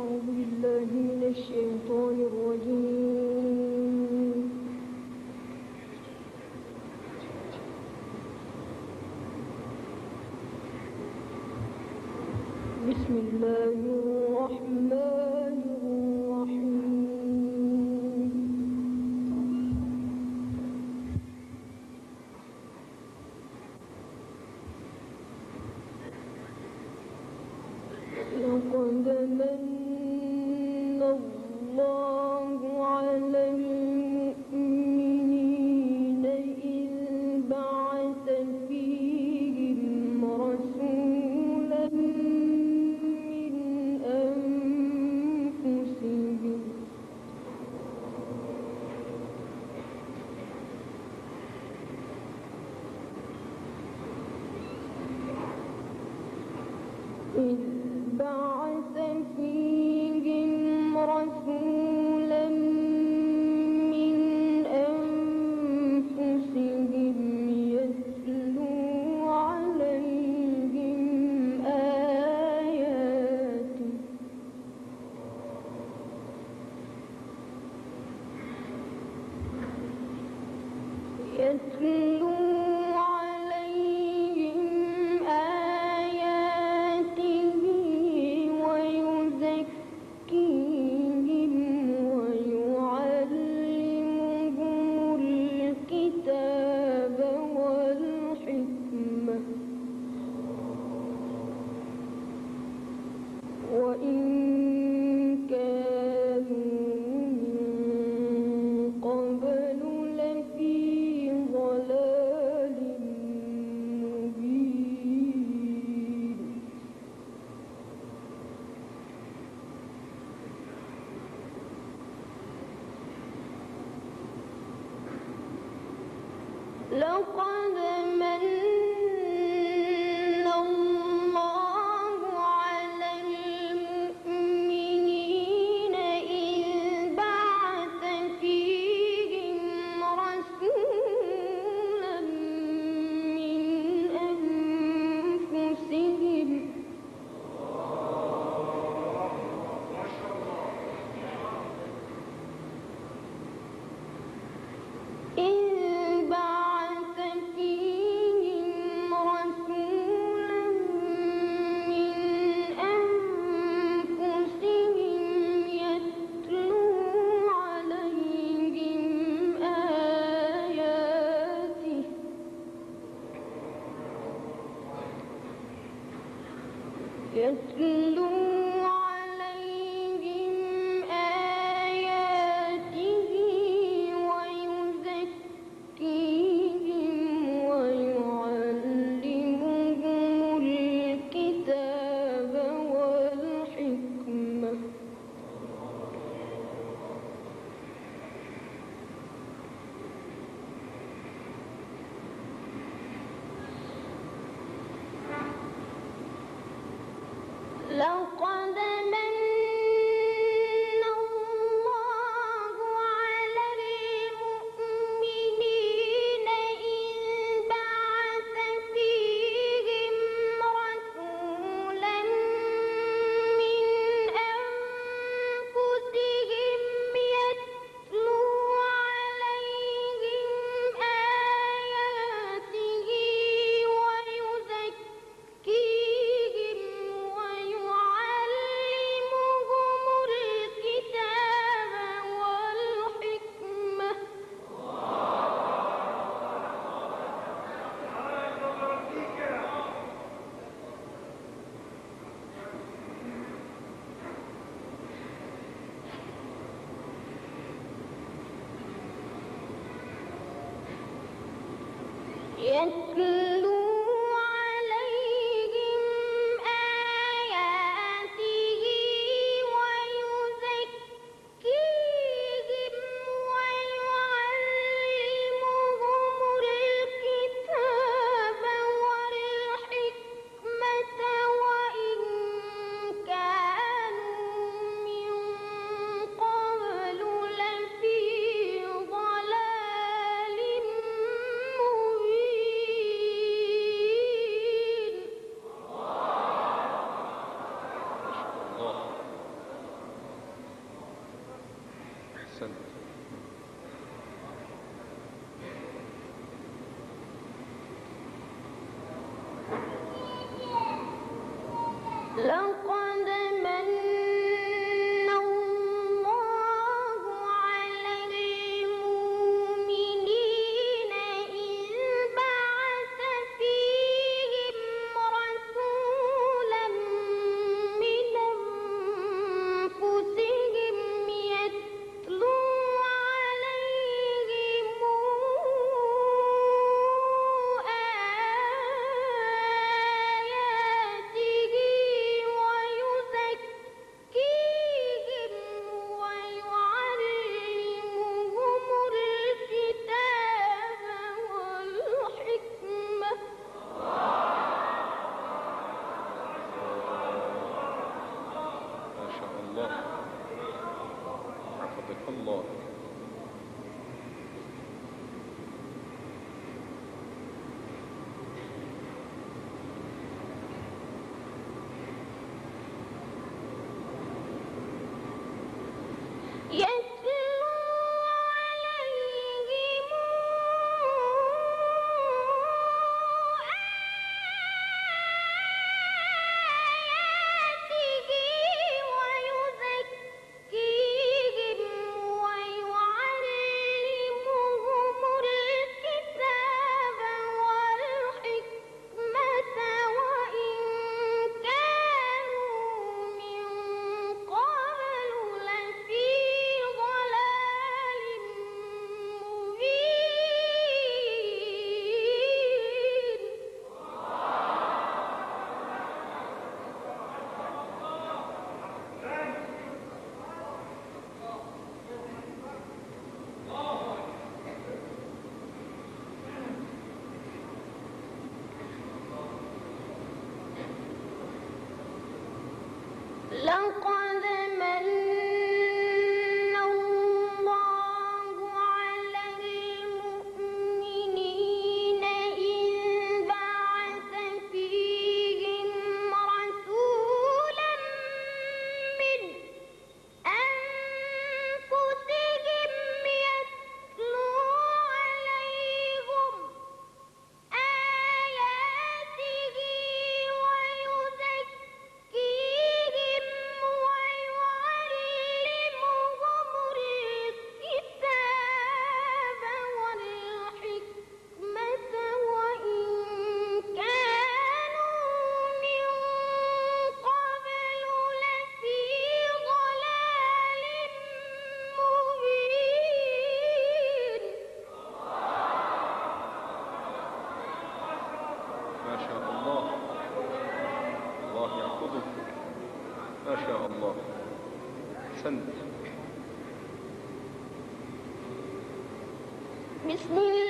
أعوذ بالله من الشيطان الرجيم. بسم الله الرحمن الرحيم. لقد من الله على المؤمنين إذ بعث فيهم رسولا من أنفسهم يتلو عليهم آياته ويزكيهم ويعلمهم الكتاب والحكمة وإن كانوا من قبل لفي ضلال مبين. لقد من الله على المؤمنين إذ بعث فيهم رسولا من أنفسهم يتلو عليهم آياته ويزكيهم ويعلمهم الكتاب والحكمة لقد من الله على المؤمنين إذ بعث فيهم رسولا من أنفسهم يتلو عليهم آياته ويزكيهم ويعلمهم الكتاب والحكمة يتلو عليهم آياته ويزكيهم ويعلمهم الكتاب والحكمة وإن كانوا من قبل لفي ضلال مبين. لقد من الله على المؤمنين إذ بعث فيهم رسولا من أنفسهم يتلو عليهم آياته ويزكيهم ويعلمهم الكتاب والحكمة ما شاء الله. حفظك الله. يتلو عليهم آياته ويزكيهم ويعلمهم الكتاب والحكمة وإن كانوا من قبل لفي ضلال مبين لقد من الله على المؤمنين إذ بعث فيهم رسولا من أنفسهم يتلو عليهم آياته ويزكيهم ويعلمهم الكتاب والحكمة وإن كانوا من قبل لفي ضلال مبين ما شاء الله. الله يحفظك. ما شاء الله. أحسنت. بسم الله